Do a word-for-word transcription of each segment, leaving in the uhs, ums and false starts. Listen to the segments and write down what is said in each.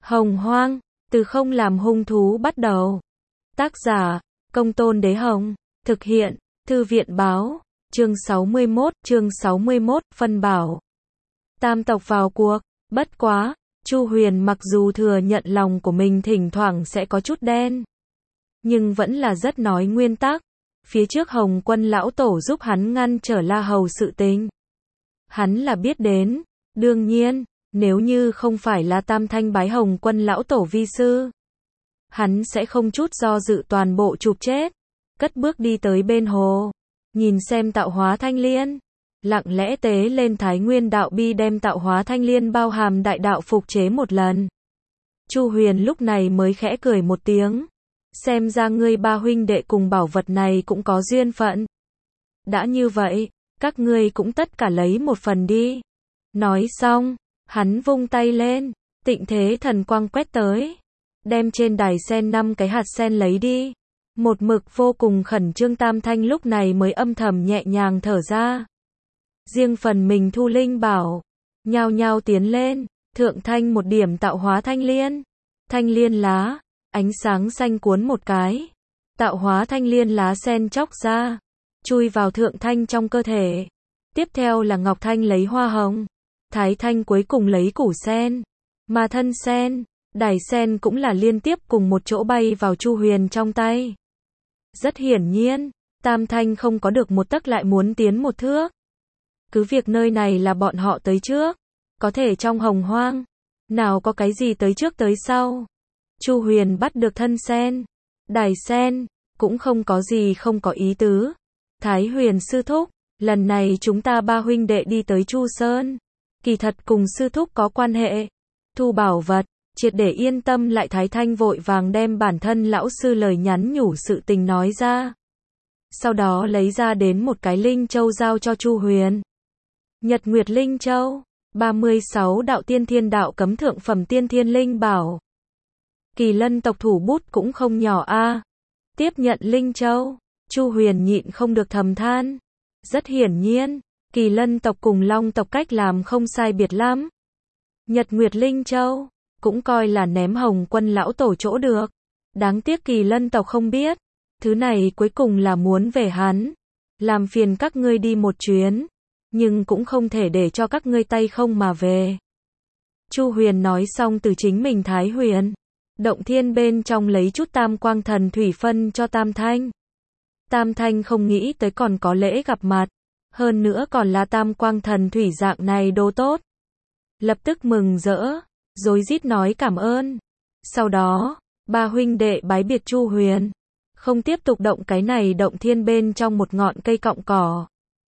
Hồng Hoang, từ không làm hung thú bắt đầu. Tác giả, Công Tôn Đế Hồng. Thực hiện, Thư viện báo. Chương sáu mươi mốt, chương sáu mươi mốt, phân bảo. Tam tộc vào cuộc, bất quá, Chu Huyền mặc dù thừa nhận lòng của mình thỉnh thoảng sẽ có chút đen, nhưng vẫn là rất nói nguyên tắc. Phía trước Hồng Quân lão tổ giúp hắn ngăn trở La Hầu sự tình, hắn là biết đến. Đương nhiên, nếu như không phải là Tam Thanh bái Hồng Quân lão tổ vi sư, hắn sẽ không chút do dự toàn bộ chụp chết. Cất bước đi tới bên hồ, nhìn xem tạo hóa thanh liên, lặng lẽ tế lên Thái Nguyên đạo bi đem tạo hóa thanh liên bao hàm đại đạo phục chế một lần. Chu Huyền lúc này mới khẽ cười một tiếng, xem ra ngươi ba huynh đệ cùng bảo vật này cũng có duyên phận. Đã như vậy, các ngươi cũng tất cả lấy một phần đi. Nói xong, hắn vung tay lên, tịnh thế thần quang quét tới, đem trên đài sen năm cái hạt sen lấy đi. Một mực vô cùng khẩn trương Tam Thanh lúc này mới âm thầm nhẹ nhàng thở ra. Riêng phần mình thu linh bảo, nhao nhao tiến lên. Thượng thanh một điểm tạo hóa thanh liên, thanh liên lá, ánh sáng xanh cuốn một cái, tạo hóa thanh liên lá sen chóc ra, chui vào thượng thanh trong cơ thể. Tiếp theo là ngọc thanh lấy hoa hồng, thái thanh cuối cùng lấy củ sen, mà thân sen, đài sen cũng là liên tiếp cùng một chỗ bay vào Chu Huyền trong tay. Rất hiển nhiên, Tam Thanh không có được một tấc lại muốn tiến một thước. Cứ việc nơi này là bọn họ tới trước, có thể trong hồng hoang, nào có cái gì tới trước tới sau. Chu Huyền bắt được thân sen, đài sen, cũng không có gì không có ý tứ. Thái Huyền sư thúc, lần này chúng ta ba huynh đệ đi tới Chu Sơn, kỳ thật cùng sư thúc có quan hệ. Thu bảo vật, triệt để yên tâm lại. Thái Thanh vội vàng đem bản thân lão sư lời nhắn nhủ sự tình nói ra. Sau đó lấy ra đến một cái linh châu giao cho Chu Huyền. Nhật Nguyệt Linh Châu, ba mươi sáu đạo tiên thiên đạo cấm thượng phẩm tiên thiên linh bảo. Kỳ Lân tộc thủ bút cũng không nhỏ a. À. Tiếp nhận Linh Châu, Chu Huyền nhịn không được thầm than. Rất hiển nhiên, Kỳ Lân tộc cùng Long tộc cách làm không sai biệt lắm. Nhật Nguyệt Linh Châu cũng coi là ném Hồng Quân lão tổ chỗ được. Đáng tiếc Kỳ Lân tộc không biết, thứ này cuối cùng là muốn về hắn. Làm phiền các ngươi đi một chuyến, nhưng cũng không thể để cho các ngươi tay không mà về. Chu Huyền nói xong từ chính mình Thái Huyền động thiên bên trong lấy chút tam quang thần thủy phân cho Tam Thanh. Tam Thanh không nghĩ tới còn có lễ gặp mặt, hơn nữa còn là tam quang thần thủy dạng này đồ tốt. Lập tức mừng rỡ, rối rít nói cảm ơn. Sau đó, ba huynh đệ bái biệt Chu Huyền, không tiếp tục động cái này động thiên bên trong một ngọn cây cọng cỏ.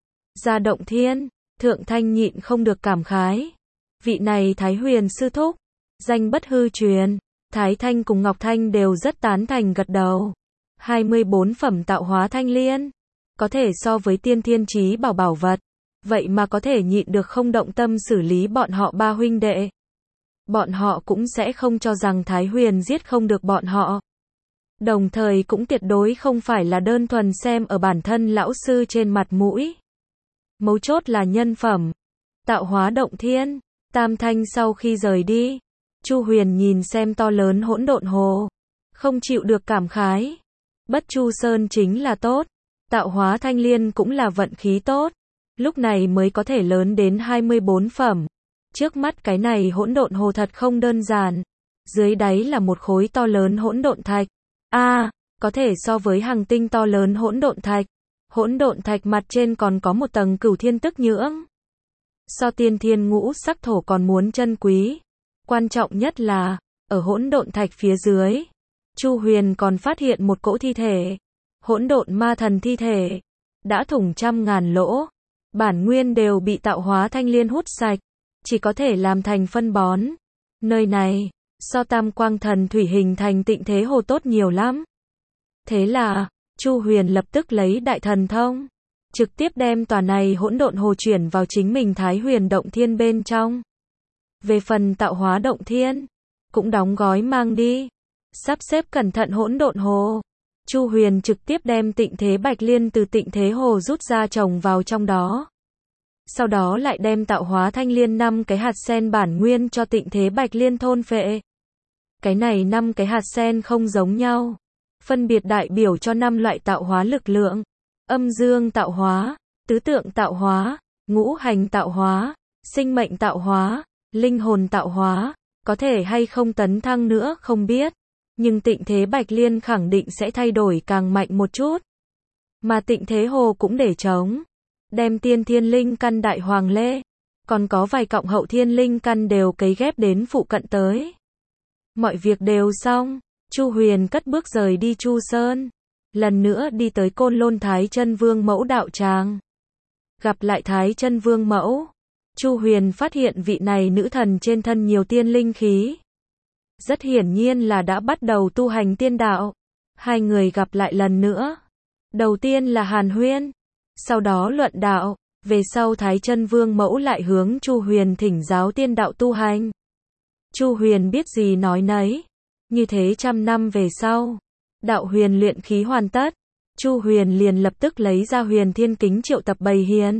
Ra động thiên, Thượng Thanh nhịn không được cảm khái. Vị này Thái Huyền sư thúc, danh bất hư truyền. Thái Thanh cùng Ngọc Thanh đều rất tán thành gật đầu. hai mươi bốn phẩm tạo hóa thanh liên, có thể so với tiên thiên chí bảo bảo vật, vậy mà có thể nhịn được không động tâm xử lý bọn họ ba huynh đệ. Bọn họ cũng sẽ không cho rằng Thái Huyền giết không được bọn họ. Đồng thời cũng tuyệt đối không phải là đơn thuần xem ở bản thân lão sư trên mặt mũi. Mấu chốt là nhân phẩm. Tạo hóa động thiên, Tam Thanh sau khi rời đi, Chu Huyền nhìn xem to lớn hỗn độn hồ, không chịu được cảm khái. Bất Chu Sơn chính là tốt, tạo hóa thanh liên cũng là vận khí tốt, lúc này mới có thể lớn đến hai mươi bốn phẩm. Trước mắt cái này hỗn độn hồ thật không đơn giản, dưới đáy là một khối to lớn hỗn độn thạch. A, à, có thể so với hành tinh to lớn hỗn độn thạch. Hỗn độn thạch mặt trên còn có một tầng cửu thiên tức nhưỡng. So tiên thiên ngũ sắc thổ còn muốn chân quý. Quan trọng nhất là, ở hỗn độn thạch phía dưới, Chu Huyền còn phát hiện một cỗ thi thể. Hỗn độn ma thần thi thể, đã thủng trăm ngàn lỗ, bản nguyên đều bị tạo hóa thanh liên hút sạch, chỉ có thể làm thành phân bón. Nơi này, so tam quang thần thủy hình thành tịnh thế hồ tốt nhiều lắm. Thế là, Chu Huyền lập tức lấy đại thần thông, trực tiếp đem tòa này hỗn độn hồ chuyển vào chính mình Thái Huyền động thiên bên trong. Về phần tạo hóa động thiên, cũng đóng gói mang đi, sắp xếp cẩn thận hỗn độn hồ. Chu Huyền trực tiếp đem tịnh thế bạch liên từ tịnh thế hồ rút ra trồng vào trong đó. Sau đó lại đem tạo hóa thanh liên năm cái hạt sen bản nguyên cho tịnh thế bạch liên thôn phệ. Cái này năm cái hạt sen không giống nhau, phân biệt đại biểu cho năm loại tạo hóa lực lượng: âm dương tạo hóa, tứ tượng tạo hóa, ngũ hành tạo hóa, sinh mệnh tạo hóa, linh hồn tạo hóa. Có thể hay không tấn thăng nữa không biết, nhưng Tịnh Thế Bạch Liên khẳng định sẽ thay đổi càng mạnh một chút. Mà Tịnh Thế Hồ cũng để trống, đem tiên thiên linh căn đại hoàng lê, còn có vài cọng hậu thiên linh căn đều cấy ghép đến phụ cận tới. Mọi việc đều xong, Chu Huyền cất bước rời đi Chu Sơn, lần nữa đi tới Côn Lôn Thái Chân Vương Mẫu đạo tràng. Gặp lại Thái Chân Vương Mẫu, Chu Huyền phát hiện vị này nữ thần trên thân nhiều tiên linh khí. Rất hiển nhiên là đã bắt đầu tu hành tiên đạo. Hai người gặp lại lần nữa. Đầu tiên là hàn huyên, sau đó luận đạo, về sau Thái Chân Vương Mẫu lại hướng Chu Huyền thỉnh giáo tiên đạo tu hành. Chu Huyền biết gì nói nấy. Như thế trăm năm về sau, đạo huyền luyện khí hoàn tất, Chu Huyền liền lập tức lấy ra Huyền Thiên Kính triệu tập bầy hiền.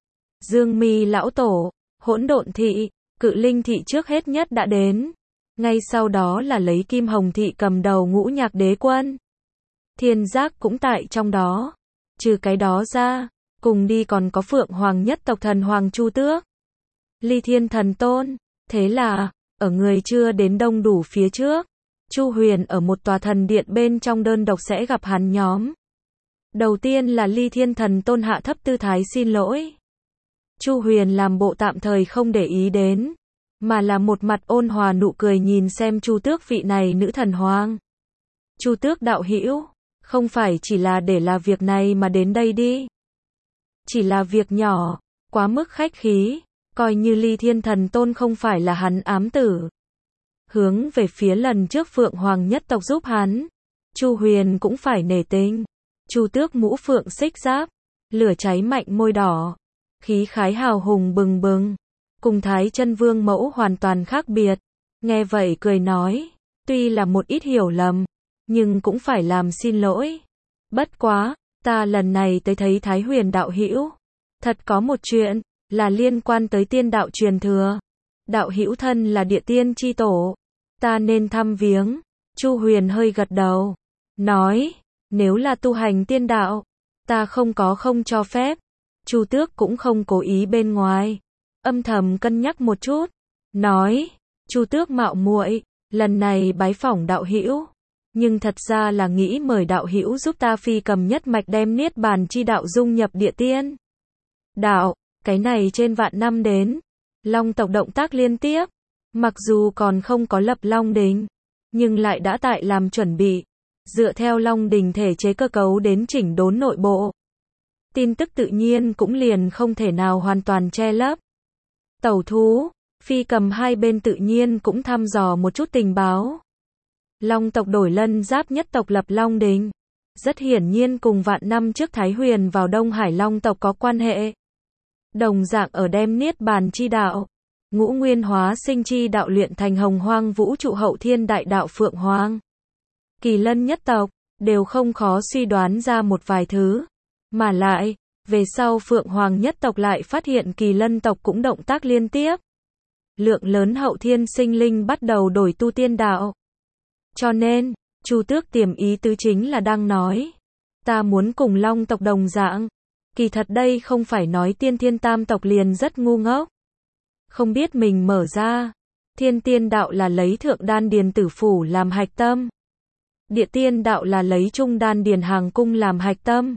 Dương Mi lão tổ, Hỗn Độn thị, Cự Linh thị trước hết nhất đã đến. Ngay sau đó là lấy Kim Hồng thị cầm đầu Ngũ Nhạc Đế Quân. Thiên Giác cũng tại trong đó. Trừ cái đó ra, cùng đi còn có Phượng Hoàng nhất tộc thần Hoàng Chu Tước, Ly Thiên Thần Tôn. Thế là, ở người chưa đến đông đủ phía trước, Chu Huyền ở một tòa thần điện bên trong đơn độc sẽ gặp hắn nhóm. Đầu tiên là Ly Thiên Thần Tôn hạ thấp tư thái xin lỗi. Chu Huyền làm bộ tạm thời không để ý đến, mà là một mặt ôn hòa nụ cười nhìn xem Chu Tước vị này nữ thần hoàng. Chu Tước đạo hữu, không phải chỉ là để là việc này mà đến đây đi. Chỉ là việc nhỏ, quá mức khách khí, coi như Ly Thiên Thần Tôn không phải là hắn ám tử. Hướng về phía lần trước Phượng Hoàng nhất tộc giúp hắn, Chu Huyền cũng phải nể tình. Chu Tước mũ phượng xích giáp, lửa cháy mạnh môi đỏ, khí khái hào hùng bừng bừng, cùng Thái Chân Vương Mẫu hoàn toàn khác biệt. Nghe vậy cười nói, tuy là một ít hiểu lầm, nhưng cũng phải làm xin lỗi. Bất quá, ta lần này tới thấy Thái Huyền đạo hữu, thật có một chuyện, là liên quan tới tiên đạo truyền thừa. Đạo hữu thân là địa tiên chi tổ, ta nên thăm viếng. Chu Huyền hơi gật đầu, nói, nếu là tu hành tiên đạo, ta không có không cho phép. Chu Tước cũng không cố ý bên ngoài, âm thầm cân nhắc một chút, nói, Chu Tước mạo muội, lần này bái phỏng đạo hữu, nhưng thật ra là nghĩ mời đạo hữu giúp ta phi cầm nhất mạch đem niết bàn chi đạo dung nhập địa tiên đạo. Cái này trên vạn năm đến, Long tộc động tác liên tiếp, mặc dù còn không có lập Long Đình, nhưng lại đã tại làm chuẩn bị, dựa theo Long Đình thể chế cơ cấu đến chỉnh đốn nội bộ. Tin tức tự nhiên cũng liền không thể nào hoàn toàn che lấp. Tẩu thú, phi cầm hai bên tự nhiên cũng thăm dò một chút tình báo. Long tộc đổi Lân Giáp nhất tộc lập Long Đình, rất hiển nhiên cùng vạn năm trước Thái Huyền vào Đông Hải Long tộc có quan hệ. Đồng dạng ở đem niết bàn chi đạo, ngũ nguyên hóa sinh chi đạo luyện thành hồng hoang vũ trụ hậu thiên đại đạo Phượng Hoàng, Kỳ Lân nhất tộc, đều không khó suy đoán ra một vài thứ. Mà lại, về sau Phượng Hoàng nhất tộc lại phát hiện Kỳ Lân tộc cũng động tác liên tiếp. Lượng lớn hậu thiên sinh linh bắt đầu đổi tu tiên đạo. Cho nên, Chu Tước tiềm ý tứ chính là đang nói, ta muốn cùng Long tộc đồng dạng. Kỳ thật đây không phải nói tiên thiên tam tộc liền rất ngu ngốc, không biết mình mở ra. Thiên tiên đạo là lấy thượng đan điền tử phủ làm hạch tâm, địa tiên đạo là lấy trung đan điền hàng cung làm hạch tâm.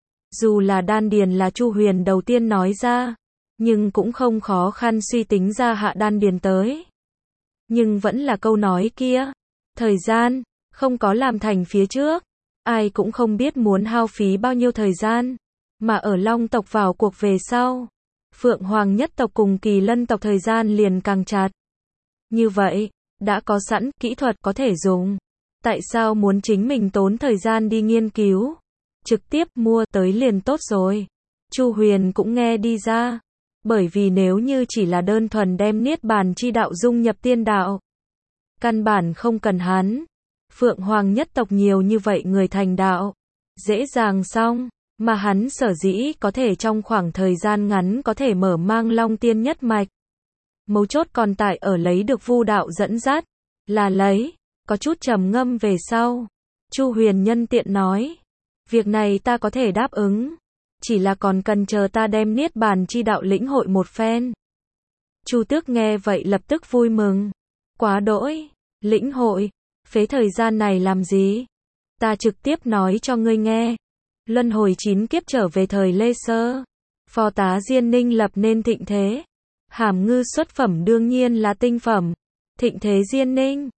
Dù là đan điền là Chu Huyền đầu tiên nói ra, nhưng cũng không khó khăn suy tính ra hạ đan điền tới. Nhưng vẫn là câu nói kia, thời gian, không có làm thành phía trước, ai cũng không biết muốn hao phí bao nhiêu thời gian. Mà ở Long tộc vào cuộc về sau, Phượng Hoàng nhất tộc cùng Kỳ Lân tộc thời gian liền càng chặt. Như vậy, đã có sẵn kỹ thuật có thể dùng. Tại sao muốn chính mình tốn thời gian đi nghiên cứu? Trực tiếp mua tới liền tốt rồi. Chu Huyền cũng nghe đi ra. Bởi vì nếu như chỉ là đơn thuần đem niết bàn chi đạo dung nhập tiên đạo, căn bản không cần hắn. Phượng Hoàng nhất tộc nhiều như vậy người thành đạo, dễ dàng xong. Mà hắn sở dĩ có thể trong khoảng thời gian ngắn có thể mở mang Long tiên nhất mạch. Mấu chốt còn tại ở lấy được vu đạo dẫn dắt, là lấy có chút trầm ngâm về sau. Chu Huyền nhân tiện nói. Việc này ta có thể đáp ứng. Chỉ là còn cần chờ ta đem Niết Bàn chi đạo lĩnh hội một phen. Chu Tước nghe vậy lập tức vui mừng. Quá đỗi, lĩnh hội, phế thời gian này làm gì? Ta trực tiếp nói cho ngươi nghe. Luân hồi chín kiếp trở về thời Lê Sơ. Phò tá Diên Ninh lập nên thịnh thế. Hàm ngư xuất phẩm đương nhiên là tinh phẩm. Thịnh thế Diên Ninh.